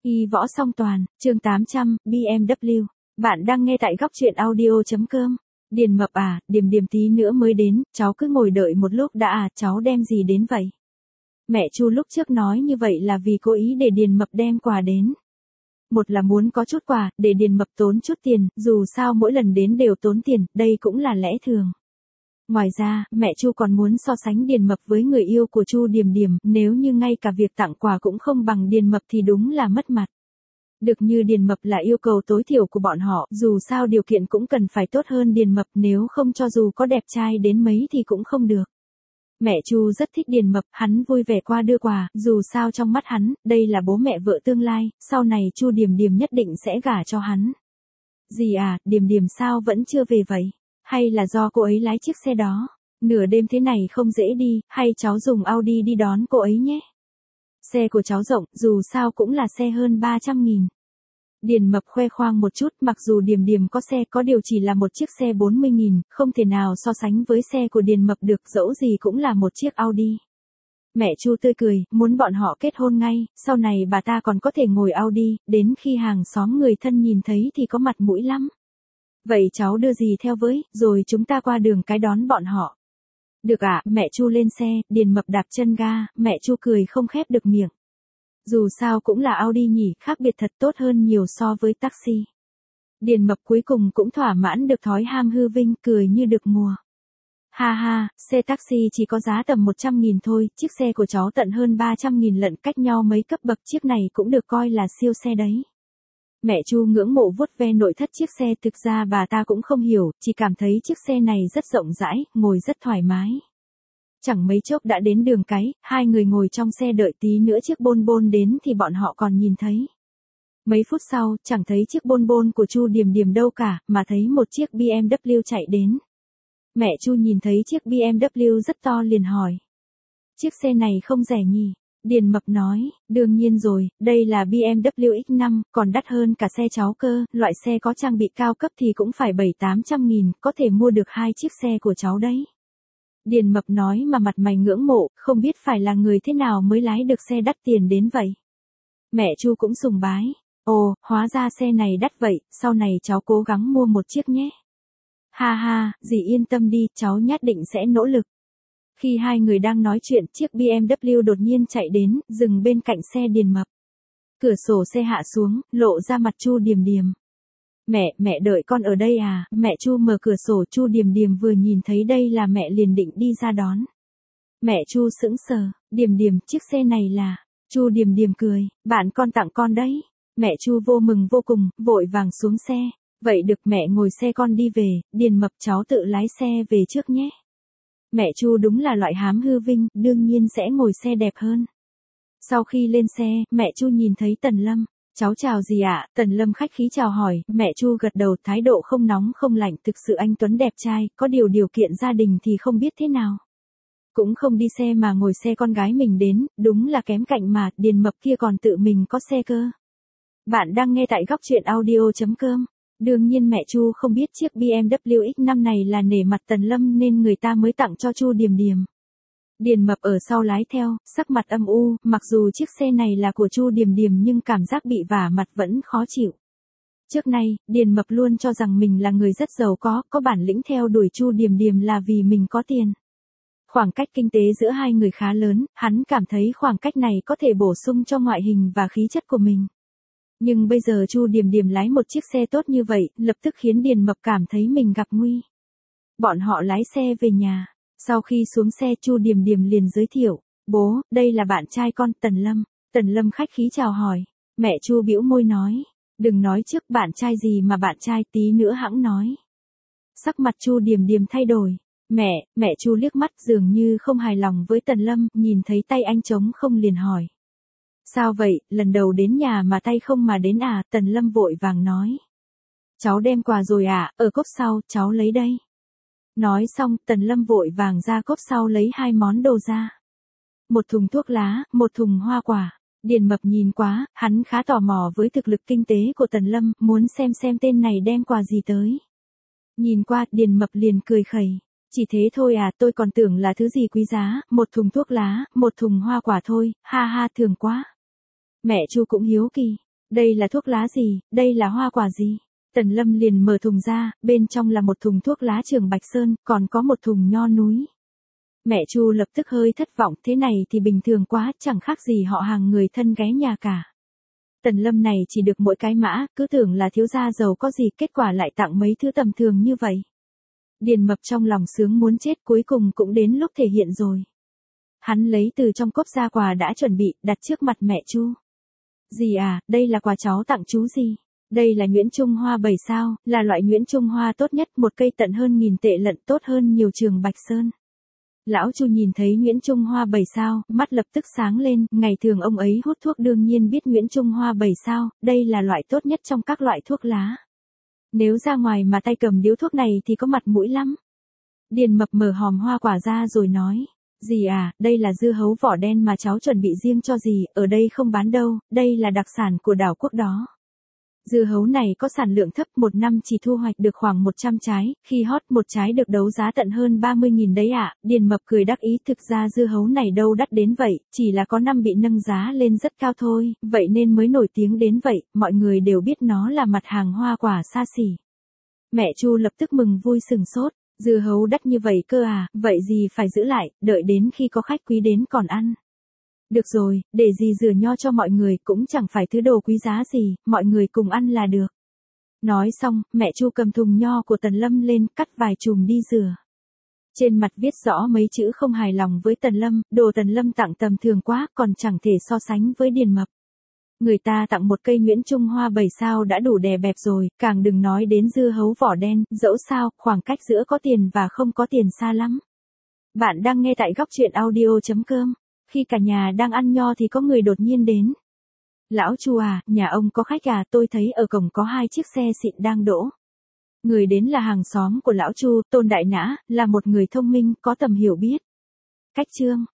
Y võ song toàn, chương 800, BMW. Bạn đang nghe tại góc truyện audio.com. Điền Mập à, Điềm Điềm tí nữa mới đến, cháu cứ ngồi đợi một lúc đã à, cháu đem gì đến vậy? Mẹ Chu lúc trước nói như vậy là vì cố ý để Điền Mập đem quà đến. Một là muốn có chút quà, để Điền Mập tốn chút tiền, dù sao mỗi lần đến đều tốn tiền, đây cũng là lẽ thường. Ngoài ra, mẹ Chu còn muốn so sánh Điền Mập với người yêu của Chu Điềm Điềm, nếu như ngay cả việc tặng quà cũng không bằng Điền Mập thì đúng là mất mặt. Được như Điền Mập là yêu cầu tối thiểu của bọn họ, dù sao điều kiện cũng cần phải tốt hơn Điền Mập, nếu không cho dù có đẹp trai đến mấy thì cũng không được. Mẹ Chu rất thích Điền Mập, hắn vui vẻ qua đưa quà, dù sao trong mắt hắn, đây là bố mẹ vợ tương lai, sau này Chu Điềm Điềm nhất định sẽ gả cho hắn. Gì à, Điềm Điềm sao vẫn chưa về vậy? Hay là do cô ấy lái chiếc xe đó? Nửa đêm thế này không dễ đi, hay cháu dùng Audi đi đón cô ấy nhé? Xe của cháu rộng, dù sao cũng là xe hơn 300.000. Điền Mập khoe khoang một chút, mặc dù Điềm Điềm có xe, có điều chỉ là một chiếc xe 40.000, không thể nào so sánh với xe của Điền Mập được, dẫu gì cũng là một chiếc Audi. Mẹ Chu tươi cười, muốn bọn họ kết hôn ngay, sau này bà ta còn có thể ngồi Audi, đến khi hàng xóm người thân nhìn thấy thì có mặt mũi lắm. Vậy cháu đưa gì theo với, rồi chúng ta qua đường cái đón bọn họ. Được ạ, mẹ Chu lên xe, Điền Mập đạp chân ga, mẹ Chu cười không khép được miệng. Dù sao cũng là Audi nhỉ, khác biệt thật tốt hơn nhiều so với taxi. Điền Mập cuối cùng cũng thỏa mãn được thói ham hư vinh, cười như được mùa. Ha ha, xe taxi chỉ có giá tầm 100.000 thôi, chiếc xe của cháu tận hơn 300.000 lận, cách nhau mấy cấp bậc, chiếc này cũng được coi là siêu xe đấy. Mẹ Chu ngưỡng mộ vuốt ve nội thất chiếc xe, thực ra bà ta cũng không hiểu, chỉ cảm thấy chiếc xe này rất rộng rãi, ngồi rất thoải mái. Chẳng mấy chốc đã đến đường cái, hai người ngồi trong xe đợi tí nữa chiếc bôn bôn đến thì bọn họ còn nhìn thấy. Mấy phút sau, chẳng thấy chiếc bôn bôn của Chu Điềm Điềm đâu cả, mà thấy một chiếc BMW chạy đến. Mẹ Chu nhìn thấy chiếc BMW rất to liền hỏi. Chiếc xe này không rẻ nhỉ? Điền Mập nói, đương nhiên rồi, đây là BMW X5, còn đắt hơn cả xe cháu cơ, loại xe có trang bị cao cấp thì cũng phải 700-800.000, có thể mua được 2 chiếc xe của cháu đấy. Điền Mập nói mà mặt mày ngưỡng mộ, không biết phải là người thế nào mới lái được xe đắt tiền đến vậy. Mẹ Chu cũng sùng bái, ồ, hóa ra xe này đắt vậy, sau này cháu cố gắng mua một chiếc nhé. Ha ha, dì yên tâm đi, cháu nhất định sẽ nỗ lực. Khi hai người đang nói chuyện, chiếc BMW đột nhiên chạy đến, dừng bên cạnh xe Điền Mập. Cửa sổ xe hạ xuống, lộ ra mặt Chu Điềm Điềm. Mẹ đợi con ở đây à? Mẹ Chu mở cửa sổ, Chu Điềm Điềm vừa nhìn thấy đây là mẹ liền định đi ra đón. Mẹ Chu sững sờ, Điềm Điềm, chiếc xe này là... Chu Điềm Điềm cười, bạn con tặng con đấy. Mẹ Chu vô mừng vô cùng, vội vàng xuống xe. Vậy được, mẹ ngồi xe con đi về, Điền Mập cháu tự lái xe về trước nhé. Mẹ Chu đúng là loại hám hư vinh, đương nhiên sẽ ngồi xe đẹp hơn. Sau khi lên xe, mẹ Chu nhìn thấy Tần Lâm. Cháu chào gì ạ? Tần Lâm khách khí chào hỏi, mẹ Chu gật đầu, thái độ không nóng không lạnh, thực sự anh tuấn đẹp trai, có điều kiện gia đình thì không biết thế nào. Cũng không đi xe mà ngồi xe con gái mình đến, đúng là kém cạnh mà, Điền Mập kia còn tự mình có xe cơ. Bạn đang nghe tại góc truyện audio.com. Đương nhiên mẹ Chu không biết chiếc BMW X5 này là nể mặt Tần Lâm nên người ta mới tặng cho Chu Điềm Điềm. Điền Mập ở sau lái theo, sắc mặt âm u, mặc dù chiếc xe này là của Chu Điềm Điềm nhưng cảm giác bị vả mặt vẫn khó chịu. Trước nay, Điền Mập luôn cho rằng mình là người rất giàu có bản lĩnh, theo đuổi Chu Điềm Điềm là vì mình có tiền. Khoảng cách kinh tế giữa hai người khá lớn, hắn cảm thấy khoảng cách này có thể bổ sung cho ngoại hình và khí chất của mình. Nhưng bây giờ Chu Điềm Điềm lái một chiếc xe tốt như vậy, lập tức khiến Điền Mập cảm thấy mình gặp nguy. Bọn họ lái xe về nhà. Sau khi xuống xe, Chu Điềm Điềm liền giới thiệu, bố, đây là bạn trai con, Tần Lâm. Tần Lâm khách khí chào hỏi. Mẹ Chu bĩu môi nói, đừng nói trước, bạn trai gì mà bạn trai, tí nữa hẵng nói. Sắc mặt Chu Điềm Điềm thay đổi. Mẹ Chu liếc mắt dường như không hài lòng với Tần Lâm, nhìn thấy tay anh trống không liền hỏi. Sao vậy, lần đầu đến nhà mà tay không mà đến à? Tần Lâm vội vàng nói. Cháu đem quà rồi à, ở cốp sau, cháu lấy đây. Nói xong, Tần Lâm vội vàng ra cốp sau lấy 2 món đồ ra. Một thùng thuốc lá, một thùng hoa quả. Điền Mập nhìn quá, hắn khá tò mò với thực lực kinh tế của Tần Lâm, muốn xem tên này đem quà gì tới. Nhìn qua, Điền Mập liền cười khẩy. Chỉ thế thôi à, tôi còn tưởng là thứ gì quý giá, một thùng thuốc lá, một thùng hoa quả thôi, ha ha, thường quá. Mẹ Chu cũng hiếu kỳ. Đây là thuốc lá gì, đây là hoa quả gì? Tần Lâm liền mở thùng ra, bên trong là một thùng thuốc lá Trường Bạch Sơn, còn có một thùng nho núi. Mẹ Chu lập tức hơi thất vọng, thế này thì bình thường quá, chẳng khác gì họ hàng người thân ghé nhà cả. Tần Lâm này chỉ được mỗi cái mã, cứ tưởng là thiếu gia giàu có gì, kết quả lại tặng mấy thứ tầm thường như vậy. Điền Mập trong lòng sướng muốn chết, cuối cùng cũng đến lúc thể hiện rồi. Hắn lấy từ trong cốp ra quà đã chuẩn bị, đặt trước mặt mẹ Chu. Dì à, đây là quà cháu tặng chú gì? Đây là nhuyễn Trung Hoa 7 sao, là loại nhuyễn Trung Hoa tốt nhất, một cây tận hơn 1000 tệ lận, tốt hơn nhiều Trường Bạch Sơn. Lão Chu nhìn thấy nhuyễn Trung Hoa 7 sao, mắt lập tức sáng lên, ngày thường ông ấy hút thuốc đương nhiên biết nhuyễn Trung Hoa 7 sao, đây là loại tốt nhất trong các loại thuốc lá. Nếu ra ngoài mà tay cầm điếu thuốc này thì có mặt mũi lắm. Điền Mập mở hòm hoa quả ra rồi nói, dì à, đây là dưa hấu vỏ đen mà cháu chuẩn bị riêng cho dì, ở đây không bán đâu, đây là đặc sản của đảo quốc đó. Dưa hấu này có sản lượng thấp, một năm chỉ thu hoạch được khoảng 100 trái, khi hot một trái được đấu giá tận hơn 30.000 đấy ạ. Điền Mập cười đắc ý, thực ra dưa hấu này đâu đắt đến vậy, chỉ là có năm bị nâng giá lên rất cao thôi, vậy nên mới nổi tiếng đến vậy, mọi người đều biết nó là mặt hàng hoa quả xa xỉ. Mẹ Chu lập tức mừng vui sừng sốt, dưa hấu đắt như vậy cơ à, vậy gì phải giữ lại, đợi đến khi có khách quý đến còn ăn. Được rồi, để dì rửa nho cho mọi người, cũng chẳng phải thứ đồ quý giá gì, mọi người cùng ăn là được. Nói xong, mẹ Chu cầm thùng nho của Tần Lâm lên, cắt vài chùm đi rửa. Trên mặt viết rõ mấy chữ không hài lòng với Tần Lâm, đồ Tần Lâm tặng tầm thường quá, còn chẳng thể so sánh với Điền Mập. Người ta tặng một cây nhuyễn Trung Hoa 7 sao đã đủ đè bẹp rồi, càng đừng nói đến dưa hấu vỏ đen, dẫu sao, khoảng cách giữa có tiền và không có tiền xa lắm. Bạn đang nghe tại góc truyện audio.com. Khi cả nhà đang ăn nho thì có người đột nhiên đến. Lão Chu à, nhà ông có khách à, tôi thấy ở cổng có 2 chiếc xe xịn đang đỗ. Người đến là hàng xóm của lão Chu, Tôn Đại Nã, là một người thông minh, có tầm hiểu biết. Cách chương